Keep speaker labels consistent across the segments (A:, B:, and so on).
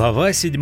A: Глава 7.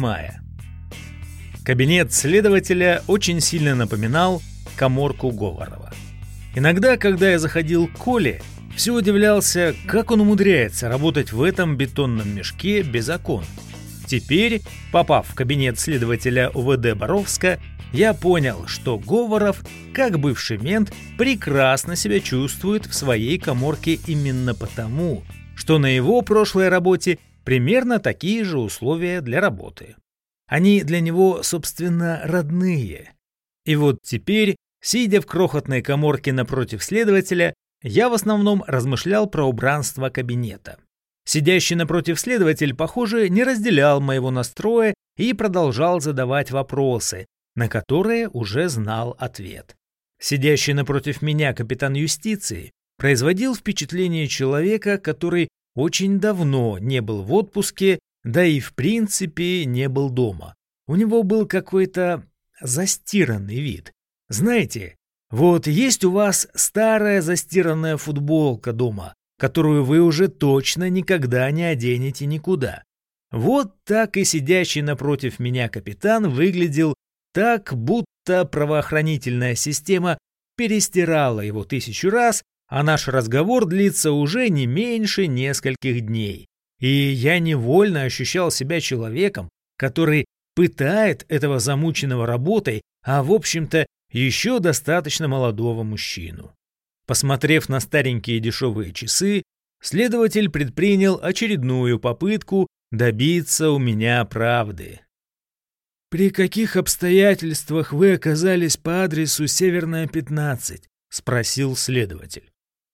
A: Кабинет следователя очень сильно напоминал каморку Говорова. Иногда, когда я заходил к Коле, все удивлялся, как он умудряется работать в этом бетонном мешке без окон. Теперь, попав в кабинет следователя УВД Боровска, я понял, что Говоров, как бывший мент, прекрасно себя чувствует в своей каморке именно потому, что на его прошлой работе примерно такие же условия для работы. Они для него, собственно, родные. И вот теперь, сидя в крохотной каморке напротив следователя, я в основном размышлял про убранство кабинета. Сидящий напротив следователь, похоже, не разделял моего настроя и продолжал задавать вопросы, на которые уже знал ответ. Сидящий напротив меня капитан юстиции производил впечатление человека, который очень давно не был в отпуске, да и в принципе не был дома. У него был какой-то застиранный вид. Знаете, вот есть у вас старая застиранная футболка дома, которую вы уже точно никогда не оденете никуда. Вот так и сидящий напротив меня капитан выглядел так, будто правоохранительная система перестирала его 1000 раз, а наш разговор длится уже не меньше нескольких дней. И я невольно ощущал себя человеком, который пытает этого замученного работой, а в общем-то еще достаточно молодого мужчину. Посмотрев на старенькие дешевые часы, следователь предпринял очередную попытку добиться у меня правды. «При каких обстоятельствах вы оказались по адресу Северная, 15?» — спросил следователь.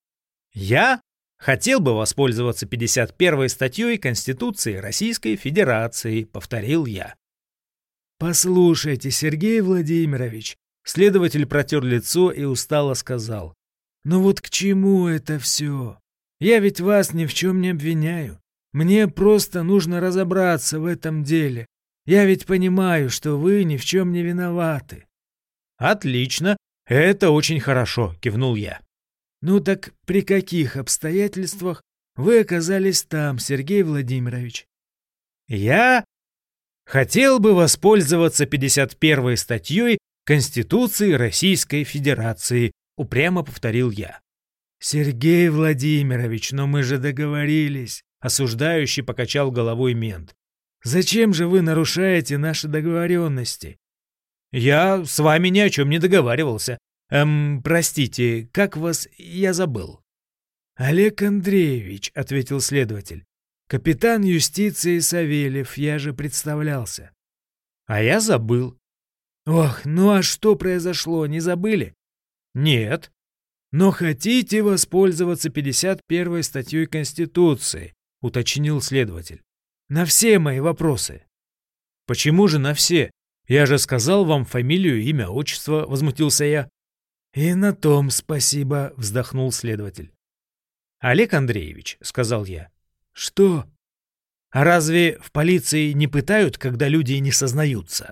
A: Я хотел бы воспользоваться 51-й статьей Конституции Российской Федерации, повторил я. Послушайте, Сергей Владимирович, следователь протер лицо и устало сказал. Ну вот к чему это все? Я ведь вас ни в чем не обвиняю. Мне просто нужно разобраться в этом деле. Я ведь понимаю, что вы ни в чем не виноваты. Отлично, это очень хорошо, кивнул я. Ну так при каких обстоятельствах вы оказались там, Сергей Владимирович? Я хотел бы воспользоваться 51-й статьей Конституции Российской Федерации, упрямо повторил я. Сергей Владимирович, но мы же договорились, осуждающий покачал головой мент. Зачем же вы нарушаете наши договоренности? Я с вами ни о чем не договаривался. Простите, как вас я забыл? Олег Андреевич, ответил следователь. Капитан юстиции Савельев, я же представлялся. А я забыл. Ох, ну а что произошло, не забыли? Нет. Но хотите воспользоваться 51-й статьей Конституции, уточнил следователь. На все мои вопросы. Почему же на все? Я же сказал вам фамилию, имя, отчество, возмутился я. «И на том спасибо», — вздохнул следователь. «Олег Андреевич», — сказал я. «Что?» «А разве в полиции не пытают, когда люди не сознаются?»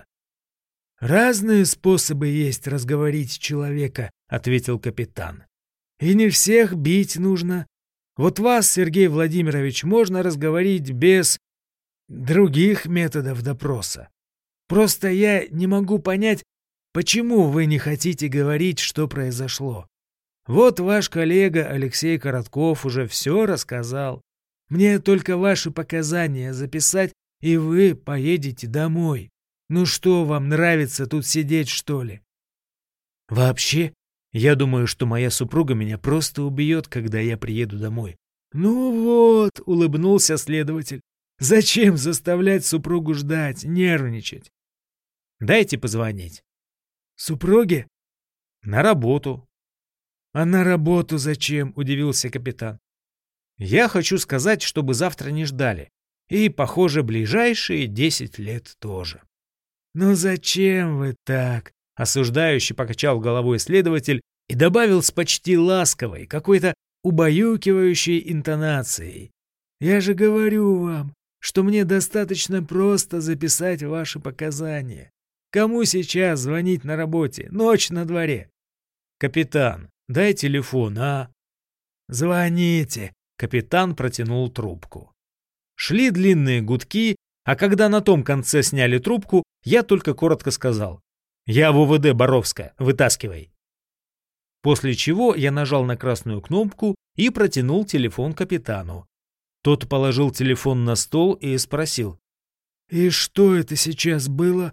A: «Разные способы есть разговорить человека», — ответил капитан. «И не всех бить нужно. Вот вас, Сергей Владимирович, можно разговорить без других методов допроса. Просто я не могу понять, почему вы не хотите говорить, что произошло? Вот ваш коллега Алексей Коротков уже все рассказал. Мне только ваши показания записать, и вы поедете домой. Ну что, вам нравится тут сидеть, что ли? Вообще, я думаю, что моя супруга меня просто убьет, когда я приеду домой. Ну вот, улыбнулся следователь. Зачем заставлять супругу ждать, нервничать? Дайте позвонить. Супруге? На работу. А на работу зачем? Удивился капитан. Я хочу сказать, чтобы завтра не ждали. И, похоже, ближайшие 10 лет тоже. Ну зачем вы так? Осуждающий покачал головой следователь и добавил с почти ласковой, какой-то убаюкивающей интонацией. Я же говорю вам, что мне достаточно просто записать ваши показания. Кому сейчас звонить на работе? Ночь на дворе. Капитан, дай телефон, а? Звоните. Капитан протянул трубку. Шли длинные гудки, А когда на том конце сняли трубку, я только коротко сказал: «Я в УВД Боровска, вытаскивай». После чего я нажал на красную кнопку и протянул телефон капитану. Тот положил телефон на стол и спросил: «И что это сейчас было?»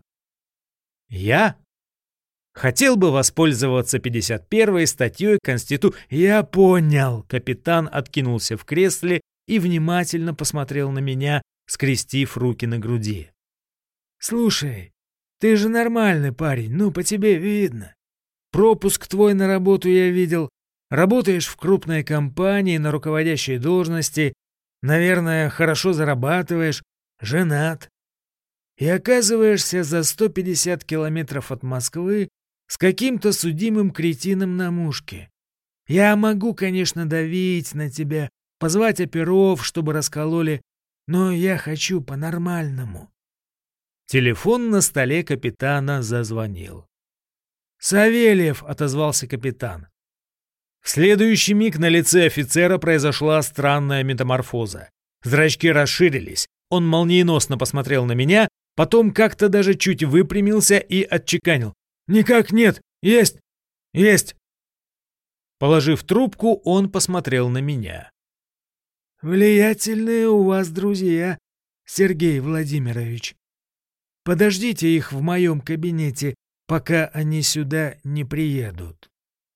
A: «Я хотел бы воспользоваться 51-й статьей Конституции». «Я понял». Капитан откинулся в кресле и внимательно посмотрел на меня, скрестив руки на груди. «Слушай, ты же нормальный парень, ну, по тебе видно. Пропуск твой на работу я видел. Работаешь в крупной компании на руководящей должности. Наверное, хорошо зарабатываешь. Женат. И оказываешься за 150 километров от Москвы с каким-то судимым кретином на мушке. Я могу, конечно, давить на тебя, позвать оперов, чтобы раскололи, но я хочу по-нормальному». Телефон на столе капитана зазвонил. «Савельев», — отозвался капитан. В следующий миг на лице офицера произошла странная метаморфоза. Зрачки расширились, он молниеносно посмотрел на меня, потом как-то даже чуть выпрямился и отчеканил: «Никак нет! Есть! Есть!» Положив трубку, он посмотрел на меня. «Влиятельные у вас друзья, Сергей Владимирович. Подождите их в моем кабинете, пока они сюда не приедут».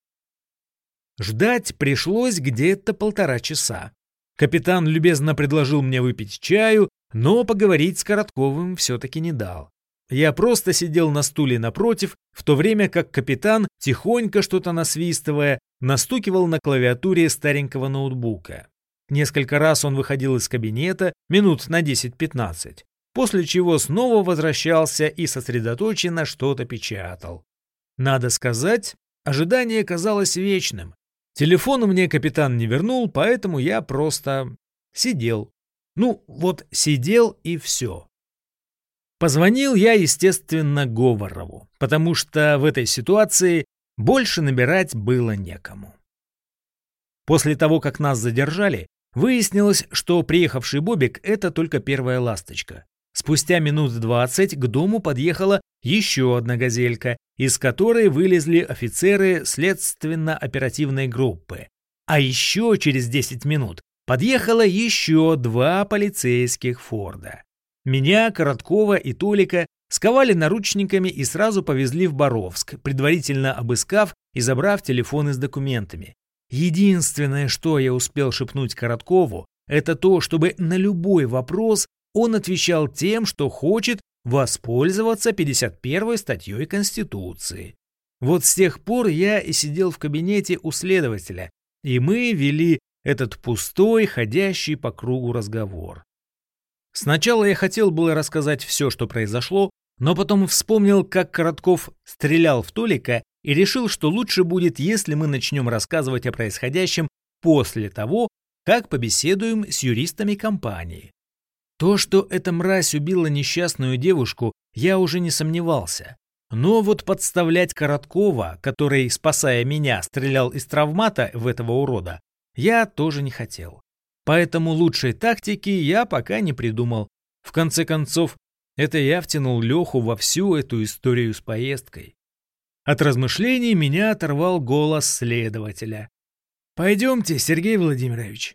A: Ждать пришлось где-то 1,5 часа. Капитан любезно предложил мне выпить чаю, но поговорить с Коротковым все-таки не дал. Я просто сидел на стуле напротив, в то время как капитан, тихонько что-то насвистывая, настукивал на клавиатуре старенького ноутбука. Несколько раз он выходил из кабинета, минут на 10-15, после чего снова возвращался и сосредоточенно что-то печатал. Надо сказать, ожидание казалось вечным. Телефон мне капитан не вернул, поэтому я просто сидел. Ну, вот сидел и все. Позвонил я, естественно, Говорову, потому что в этой ситуации больше набирать было некому. После того, как нас задержали, выяснилось, что приехавший Бобик — это только первая ласточка. Спустя минут 20 к дому подъехала еще одна газелька, из которой вылезли офицеры следственно-оперативной группы. А еще через 10 минут подъехало еще 2 полицейских Форда. Меня, Короткова и Толика сковали наручниками и сразу повезли в Боровск, предварительно обыскав и забрав телефоны с документами. Единственное, что я успел шепнуть Короткову, это то, чтобы на любой вопрос он отвечал тем, что хочет воспользоваться 51-й статьей Конституции. Вот с тех пор я и сидел в кабинете у следователя, и мы вели этот пустой, ходящий по кругу разговор. Сначала я хотел было рассказать все, что произошло, но потом вспомнил, как Коротков стрелял в Толика, и решил, что лучше будет, если мы начнем рассказывать о происходящем после того, как побеседуем с юристами компании. То, что эта мразь убила несчастную девушку, я уже не сомневался. Но вот подставлять Короткова, который, спасая меня, стрелял из травмата в этого урода, я тоже не хотел. Поэтому лучшей тактики я пока не придумал. В конце концов, это я втянул Леху во всю эту историю с поездкой. От размышлений меня оторвал голос следователя. «Пойдемте, Сергей Владимирович».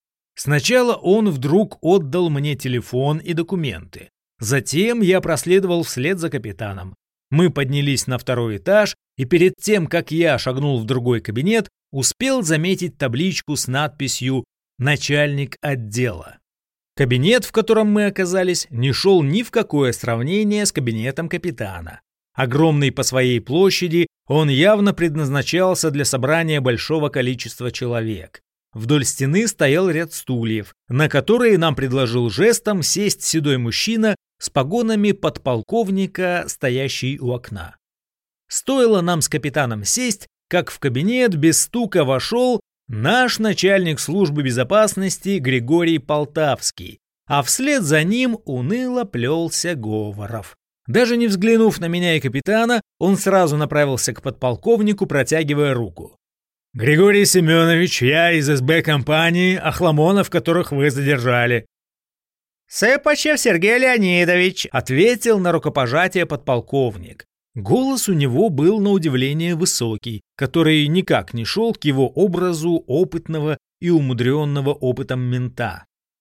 A: Сначала он вдруг отдал мне телефон и документы. Затем я проследовал вслед за капитаном. Мы поднялись на 2-й этаж, и перед тем, как я шагнул в другой кабинет, успел заметить табличку с надписью «Начальник отдела». Кабинет, в котором мы оказались, не шел ни в какое сравнение с кабинетом капитана. Огромный по своей площади, он явно предназначался для собрания большого количества человек. Вдоль стены стоял ряд стульев, на которые нам предложил жестом сесть седой мужчина с погонами подполковника, стоящий у окна. Стоило нам с капитаном сесть, как в кабинет без стука вошел наш начальник службы безопасности Григорий Полтавский, а вслед за ним уныло плелся Говоров. Даже не взглянув на меня и капитана, он сразу направился к подполковнику, протягивая руку. «Григорий Семенович, я из СБ компании, охламонов, которых вы задержали». «Сыпачев Сергей Леонидович», — ответил на рукопожатие подполковник. Голос у него был на удивление высокий, который никак не шел к его образу опытного и умудренного опытом мента.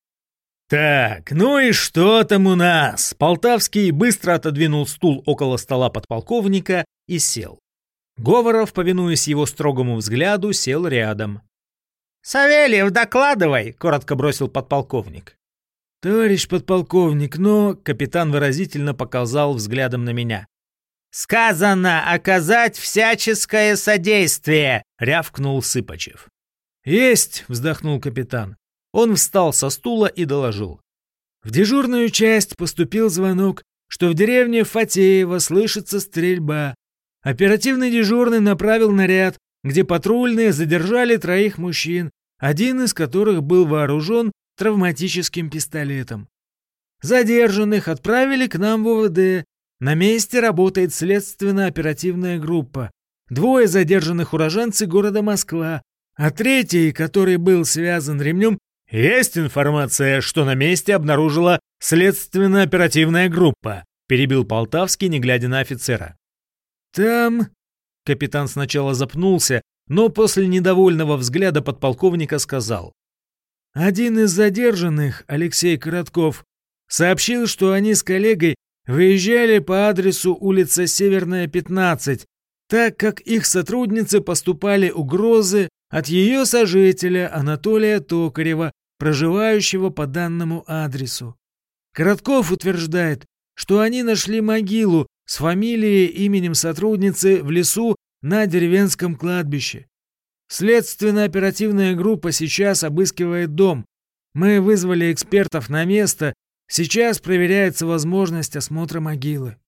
A: «Так, ну и что там у нас?» Полтавский быстро отодвинул стул около стола подполковника и сел. Говоров, повинуясь его строгому взгляду, сел рядом. «Савельев, докладывай!» — коротко бросил подполковник. «Товарищ подполковник, но...» — капитан выразительно показал взглядом на меня. «Сказано оказать всяческое содействие!» — рявкнул Сыпачев. «Есть!» — вздохнул капитан. Он встал со стула и доложил. В дежурную часть поступил звонок, что в деревне Фатеево слышится стрельба. Оперативный дежурный направил наряд, где патрульные задержали 3 мужчин, один из которых был вооружен травматическим пистолетом. Задержанных отправили к нам в УВД. На месте работает следственно-оперативная группа. 2 задержанных уроженцы города Москва, а 3, который был связан ремнем. «Есть информация, что на месте обнаружила следственно-оперативная группа», перебил Полтавский, не глядя на офицера. «Там...» Капитан сначала запнулся, но после недовольного взгляда подполковника сказал. «Один из задержанных, Алексей Коротков, сообщил, что они с коллегой выезжали по адресу улица Северная, 15, так как их сотруднице поступали угрозы от ее сожителя Анатолия Токарева, проживающего по данному адресу. Коротков утверждает, что они нашли могилу с фамилией и именем сотрудницы в лесу на деревенском кладбище. Следственно-оперативная группа сейчас обыскивает дом. Мы вызвали экспертов на место, сейчас проверяется возможность осмотра могилы».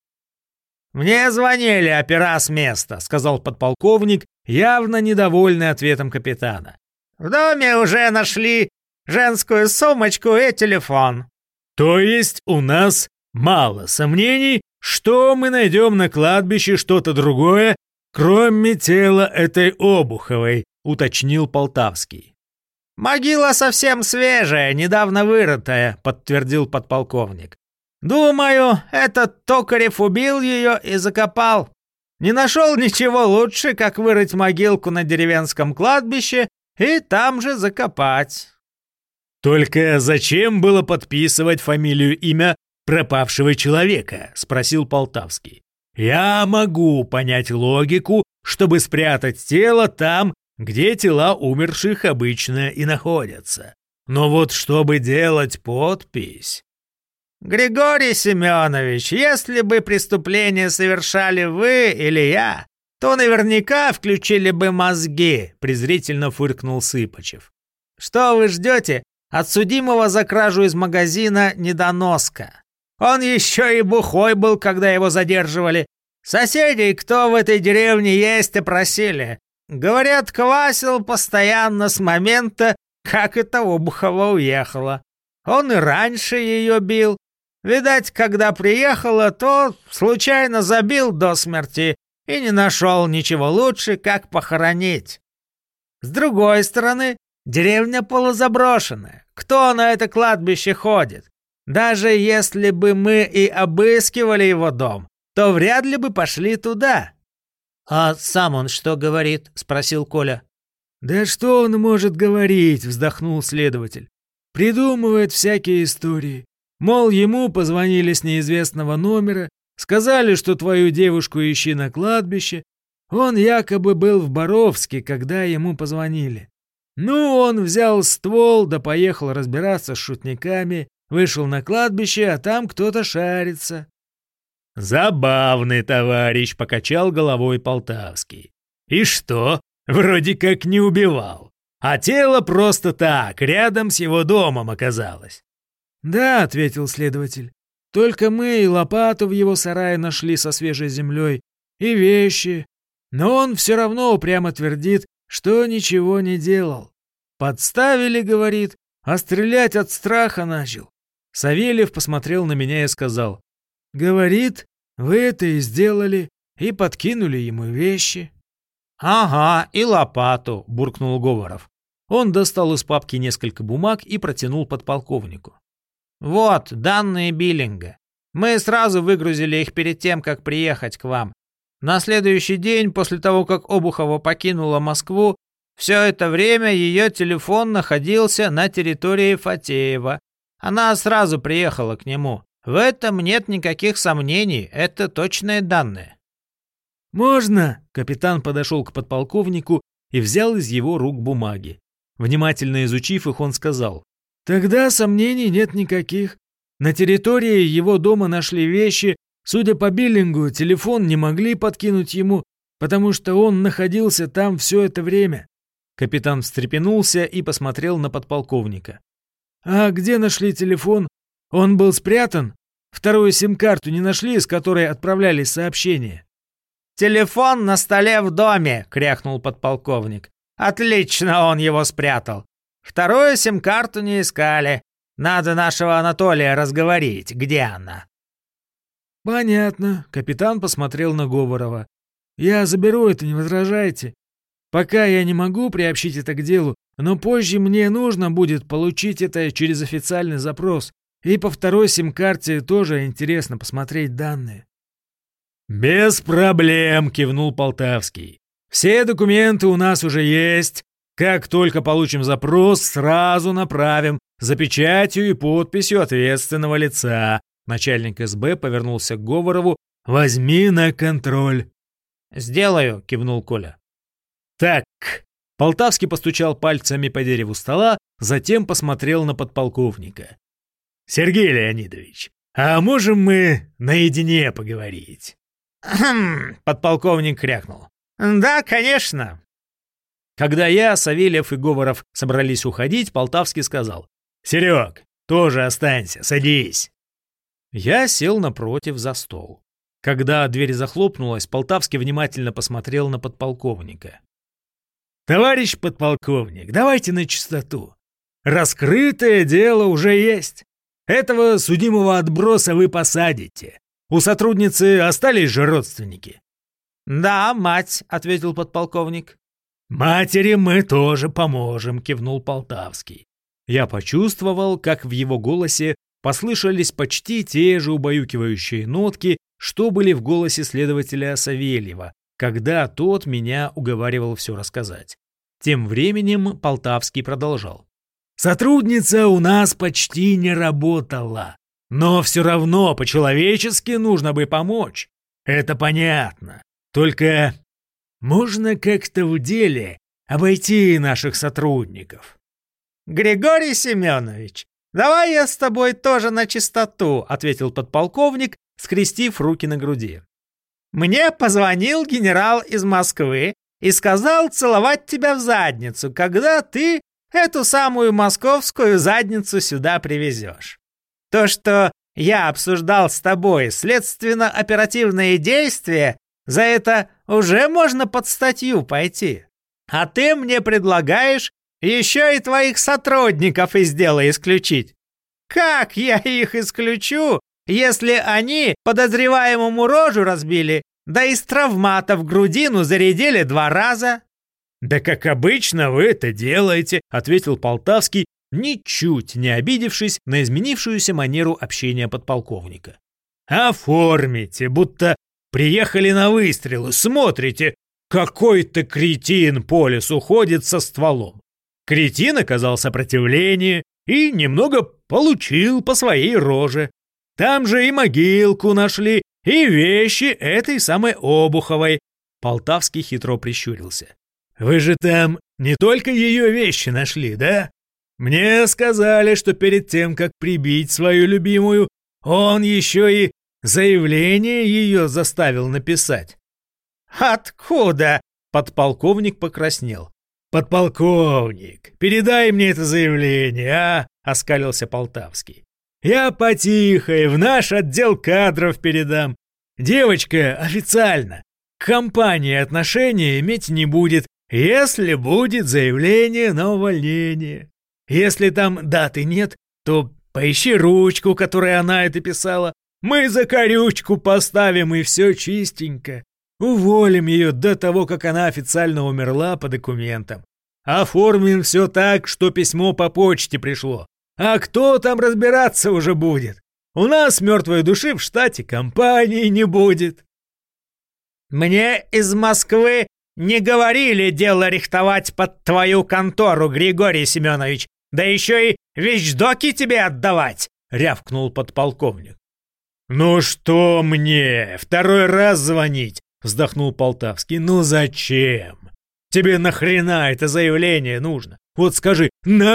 A: «Мне звонили опера с места», — сказал подполковник, явно недовольный ответом капитана. «В доме уже нашли женскую сумочку и телефон». «То есть у нас мало сомнений, что мы найдем на кладбище что-то другое, кроме тела этой Обуховой», — уточнил Полтавский. «Могила совсем свежая, недавно вырытая», — подтвердил подполковник. «Думаю, этот Токарев убил ее и закопал. Не нашел ничего лучше, как вырыть могилку на деревенском кладбище и там же закопать». «Только зачем было подписывать фамилию, имя пропавшего человека?» — спросил Полтавский. «Я могу понять логику, чтобы спрятать тело там, где тела умерших обычно и находятся. Но вот чтобы делать подпись...» «Григорий Семенович, если бы преступление совершали вы или я, то наверняка включили бы мозги», — презрительно фыркнул Сыпачев. «Что вы ждете от судимого за кражу из магазина недоноска? Он еще и бухой был, когда его задерживали. Соседей, кто в этой деревне есть, опросили. Говорят, квасил постоянно с момента, как эта Обухова уехала. Он и раньше ее бил. Видать, когда приехала, то случайно забил до смерти и не нашел ничего лучше, как похоронить. С другой стороны, деревня полузаброшенная. Кто на это кладбище ходит? Даже если бы мы и обыскивали его дом, то вряд ли бы пошли туда». «А сам он что говорит?» — спросил Коля. «Да что он может говорить?» — вздохнул следователь. «Придумывает всякие истории. Мол, ему позвонили с неизвестного номера, сказали, что твою девушку ищи на кладбище. Он якобы был в Боровске, когда ему позвонили. Ну, он взял ствол, да поехал разбираться с шутниками, вышел на кладбище, а там кто-то шарится». «Забавный товарищ», — покачал головой Полтавский. «И что? Вроде как не убивал. А тело просто так, рядом с его домом оказалось». «Да», — ответил следователь. «Только мы и лопату в его сарае нашли со свежей землей, и вещи. Но он все равно упрямо твердит, что ничего не делал. Подставили, говорит, а стрелять от страха начал». Савельев посмотрел на меня и сказал: «Говорит, вы это и сделали, и подкинули ему вещи». «Ага, и лопату», — буркнул Говоров. Он достал из папки несколько бумаг и протянул подполковнику.
B: Вот, данные биллинга. Мы сразу выгрузили их перед тем, как приехать к вам. На следующий день, после того, как Обухова покинула Москву, все это время ее телефон находился на территории Фатеева. Она сразу приехала к нему. В этом нет никаких сомнений, это точные данные.
A: «Можно?» — капитан подошел к подполковнику и взял из его рук бумаги. Внимательно изучив их, он сказал: «Тогда сомнений нет никаких. На территории его дома нашли вещи. Судя по биллингу, телефон не могли подкинуть ему, потому что он находился там все это время». Капитан встрепенулся и посмотрел на подполковника. «А где нашли телефон? Он был спрятан? Вторую сим-карту не нашли, с которой отправлялись сообщения?»
B: «Телефон на столе в доме!» — крякнул подполковник. «Отлично он его спрятал. Вторую сим-карту не искали. Надо нашего Анатолия разговорить. Где она?»
A: «Понятно», — капитан посмотрел на Говорова. «Я заберу это, не возражайте. Пока я не могу приобщить это к делу, но позже мне нужно будет получить это через официальный запрос. И по второй сим-карте тоже интересно посмотреть данные». «Без проблем», — кивнул Полтавский. «Все документы у нас уже есть. Как только получим запрос, сразу направим за печатью и подписью ответственного лица». Начальник СБ повернулся к Говорову. «Возьми на контроль».
B: «Сделаю», — кивнул Коля.
A: «Так». Полтавский постучал пальцами по дереву стола, затем посмотрел на подполковника. «Сергей Леонидович, а можем мы наедине поговорить?»
B: Подполковник крякнул. «Да, конечно».
A: Когда я, Савельев и Говоров собрались уходить, Полтавский сказал: «Серег, тоже останься, садись». Я сел напротив за стол. Когда дверь захлопнулась, Полтавский внимательно посмотрел на подполковника. «Товарищ подполковник, давайте на чистоту. Раскрытое дело уже есть. Этого судимого отброса вы посадите. У сотрудницы остались же родственники?»
B: «Да, мать», — ответил подполковник.
A: «Матери мы тоже поможем», — кивнул Полтавский. Я почувствовал, как в его голосе послышались почти те же убаюкивающие нотки, что были в голосе следователя Савельева, когда тот меня уговаривал все рассказать. Тем временем Полтавский продолжал. «Сотрудница у нас почти не работала, но все равно по-человечески нужно бы помочь. Это понятно. Только можно как-то в деле обойти наших сотрудников».
B: «Григорий Семенович, давай я с тобой тоже на чистоту», — ответил подполковник, скрестив руки на груди. «Мне позвонил генерал из Москвы и сказал целовать тебя в задницу, когда ты эту самую московскую задницу сюда привезешь. То, что я обсуждал с тобой следственно-оперативные действия, за это уже можно под статью пойти. А ты мне предлагаешь еще и твоих сотрудников из дела исключить. Как я их исключу, если они подозреваемому рожу разбили, да из травмата в грудину зарядили 2 раза?»
A: «Да как обычно вы это делаете», — ответил Полтавский, ничуть не обидевшись на изменившуюся манеру общения подполковника. «Оформите, будто приехали на выстрелы, смотрите, какой-то кретин по лесу ходит со стволом. Кретин оказал сопротивление и немного получил по своей роже. Там же и могилку нашли, и вещи этой самой Обуховой». Полтавский хитро прищурился. «Вы же там не только ее вещи нашли, да? Мне сказали, что перед тем, как прибить свою любимую, он еще и заявление ее заставил написать».
B: «Откуда?» — подполковник покраснел.
A: «Подполковник, передай мне это заявление, а?» — оскалился Полтавский. «Я потихо в наш отдел кадров передам. Девочка официально к компании отношения иметь не будет, если будет заявление на увольнение. Если там даты нет, то поищи ручку, которой она это писала. Мы закорючку поставим, и все чистенько. Уволим ее до того, как она официально умерла по документам. Оформим все так, что письмо по почте пришло. А кто там разбираться уже будет? У нас мертвой души в штате компании не будет.
B: Мне из Москвы не говорили дело рихтовать под твою контору, Григорий Семенович, да еще и вещдоки тебе отдавать, рявкнул подполковник.
A: Ну что мне, второй раз звонить? Вздохнул Полтавский. Ну зачем? Тебе нахрена это заявление нужно? Вот скажи,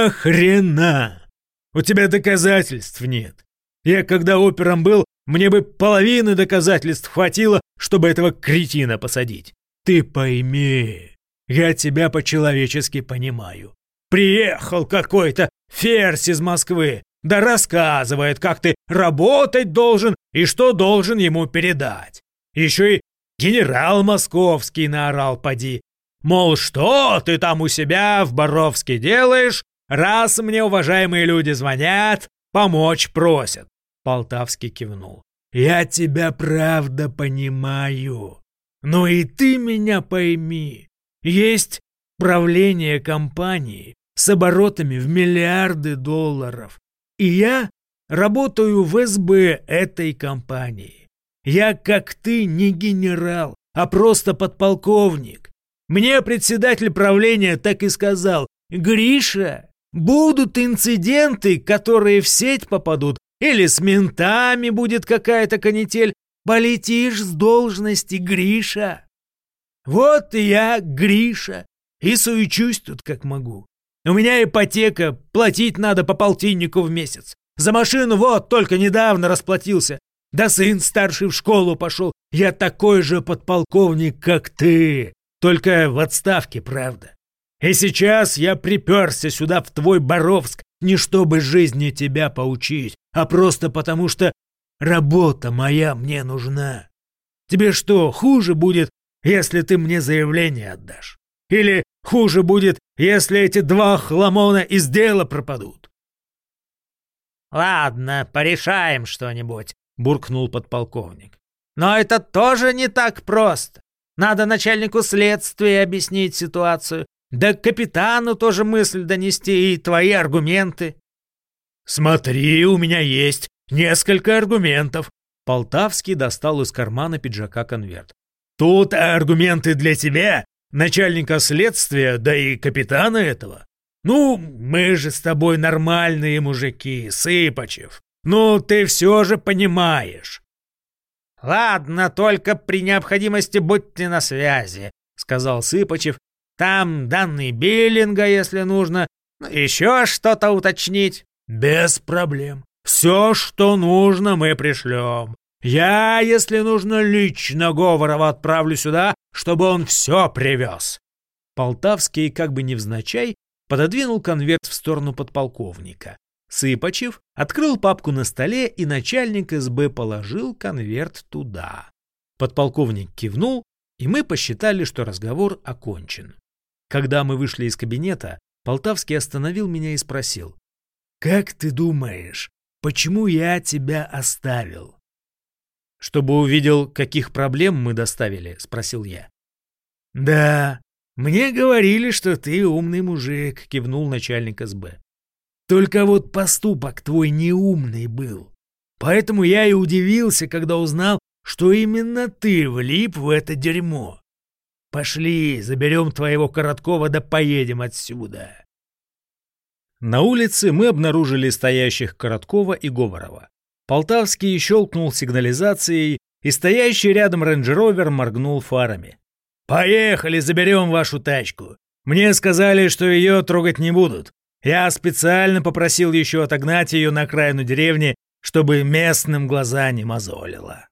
A: нахрена? У тебя доказательств нет. Я когда опером был, мне бы половины доказательств хватило, чтобы этого кретина посадить. Ты пойми, я тебя по-человечески понимаю. Приехал какой-то ферзь из Москвы, да рассказывает, как ты работать должен и что должен ему передать. Еще и генерал московский наорал поди. Мол, что ты там у себя в Боровске делаешь, раз мне уважаемые люди звонят, помочь просят. Полтавский кивнул. Я тебя правда понимаю. Но и ты меня пойми. Есть правление компании с оборотами в миллиарды долларов. И я работаю в СБ этой компании. Я, как ты, не генерал, а просто подполковник. Мне председатель правления так и сказал: «Гриша, будут инциденты, которые в сеть попадут, или с ментами будет какая-то канитель, полетишь с должности, Гриша». Вот и я, Гриша, и суечусь тут как могу. У меня ипотека, платить надо по полтиннику в месяц. За машину вот только недавно расплатился. Да сын старший в школу пошел. Я такой же подполковник, как ты, только в отставке, правда. И сейчас я приперся сюда, в твой Боровск, не чтобы жизни тебя поучить, а просто потому, что работа моя мне нужна. Тебе что, хуже будет, если ты мне заявление отдашь? Или хуже будет, если эти два хламона из дела пропадут?
B: Ладно, порешаем что-нибудь, буркнул подполковник. Но это тоже не так просто. Надо начальнику следствия объяснить ситуацию, да капитану тоже мысль донести и твои аргументы.
A: Смотри, у меня есть несколько аргументов. Полтавский достал из кармана пиджака конверт. Тут аргументы для тебя, начальника следствия, да и капитана этого. Ну, мы же с тобой нормальные мужики, Сыпачев. Ну, ты все же понимаешь.
B: Ладно, только при необходимости будьте на связи, сказал Сыпачев. Там данные биллинга, если нужно, еще что-то уточнить.
A: Без проблем. Все, что нужно, мы пришлем. Я, если нужно, лично Говорова отправлю сюда, чтобы он все привез. Полтавский, как бы невзначай, пододвинул конверт в сторону подполковника. Сыпачев открыл папку на столе, и начальник СБ положил конверт туда. Подполковник кивнул, и мы посчитали, что разговор окончен. Когда мы вышли из кабинета, Полтавский остановил меня и спросил: «Как ты думаешь, почему я тебя оставил?» «Чтобы увидел, каких проблем мы доставили?» — спросил я. «Да, мне говорили, что ты умный мужик», — кивнул начальник СБ. «Только вот поступок твой неумный был. Поэтому я и удивился, когда узнал, что именно ты влип в это дерьмо. Пошли, заберем твоего Короткова да поедем отсюда». На улице мы обнаружили стоящих Короткова и Говорова. Полтавский щелкнул сигнализацией, и стоящий рядом рейндж-ровер моргнул фарами. «Поехали, заберем вашу тачку. Мне сказали, что ее трогать не будут. Я специально попросил еще отогнать ее на окраину деревни, чтобы местным глаза не мозолило».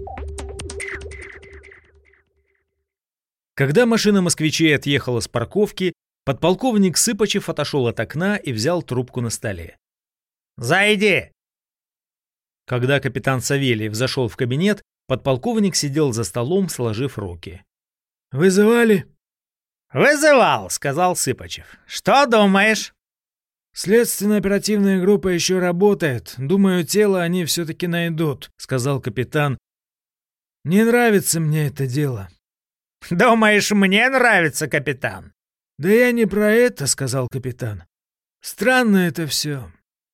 A: Когда машина москвичей отъехала с парковки, подполковник Сыпачев отошел от окна и взял трубку на столе.
B: «Зайди!»
A: Когда капитан Савельев зашел в кабинет, подполковник сидел за столом, сложив руки. «Вызывали?»
B: «Вызывал», — сказал Сыпачев. «Что думаешь?»
A: «Следственно-оперативная группа еще работает. Думаю, тело они все-таки найдут», — сказал капитан. «Не нравится мне это дело».
B: «Думаешь, мне нравится, капитан?»
A: «Да я не про это», — сказал капитан. «Странно это все.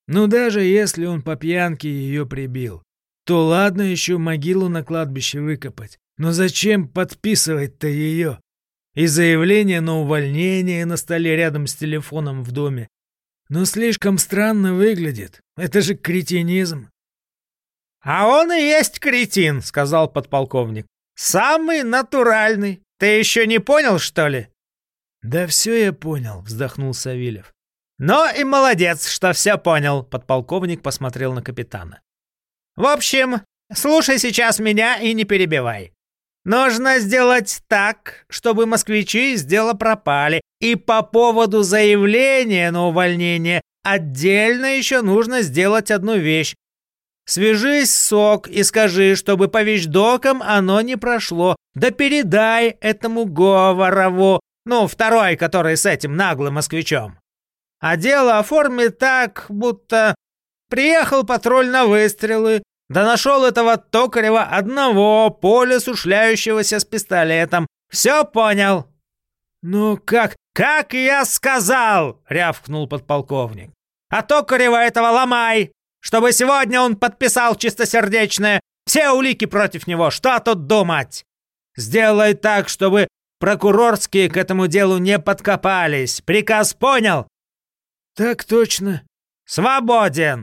A: Ну, даже если он по пьянке ее прибил, то ладно еще могилу на кладбище выкопать. Но зачем подписывать-то ее? И заявление на увольнение на столе рядом с телефоном в доме. Но слишком странно выглядит. Это же кретинизм.
B: «А он и есть кретин», — сказал подполковник. «Самый натуральный. Ты еще не понял, что ли?»
A: «Да все я понял», — вздохнул Савельев.
B: «Ну и молодец, что все понял», — подполковник посмотрел на капитана. «В общем, слушай сейчас меня и не перебивай. Нужно сделать так, чтобы москвичи из дела пропали, и по поводу заявления на увольнение отдельно еще нужно сделать одну вещь. Свяжись с СОК и скажи, чтобы по вещдокам оно не прошло. Да передай этому Говорову, второй, который с этим наглым москвичом. А дело оформи так, будто приехал патруль на выстрелы, да нашел этого Токарева одного по лесу шляющегося с пистолетом. Все понял?»
A: «Ну как?»
B: «Как я сказал!» — рявкнул подполковник. «А Токарева этого ломай, чтобы сегодня он подписал чистосердечное. Все улики против него, что тут думать? Сделай так, чтобы прокурорские к этому делу не подкопались. Приказ понял?»
A: «Так точно».
B: «Свободен!»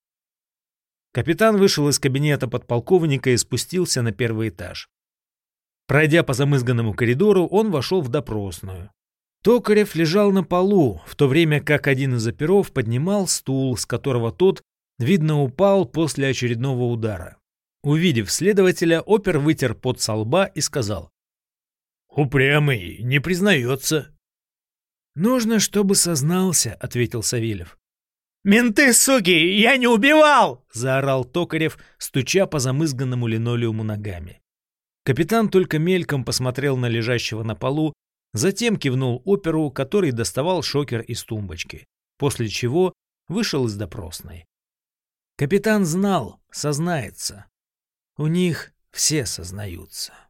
A: Капитан вышел из кабинета подполковника и спустился на первый этаж. Пройдя по замызганному коридору, он вошел в допросную. Токарев лежал на полу, в то время как один из оперов поднимал стул, с которого тот, видно, упал после очередного удара. Увидев следователя, опер вытер пот со лба и сказал: «Упрямый, не признается». «Нужно, чтобы сознался», — ответил Савельев.
B: «Менты, суки, я не убивал!»
A: — заорал Токарев, стуча по замызганному линолеуму ногами. Капитан только мельком посмотрел на лежащего на полу, затем кивнул оперу, который доставал шокер из тумбочки, после чего вышел из допросной. Капитан знал, сознается. У них все сознаются.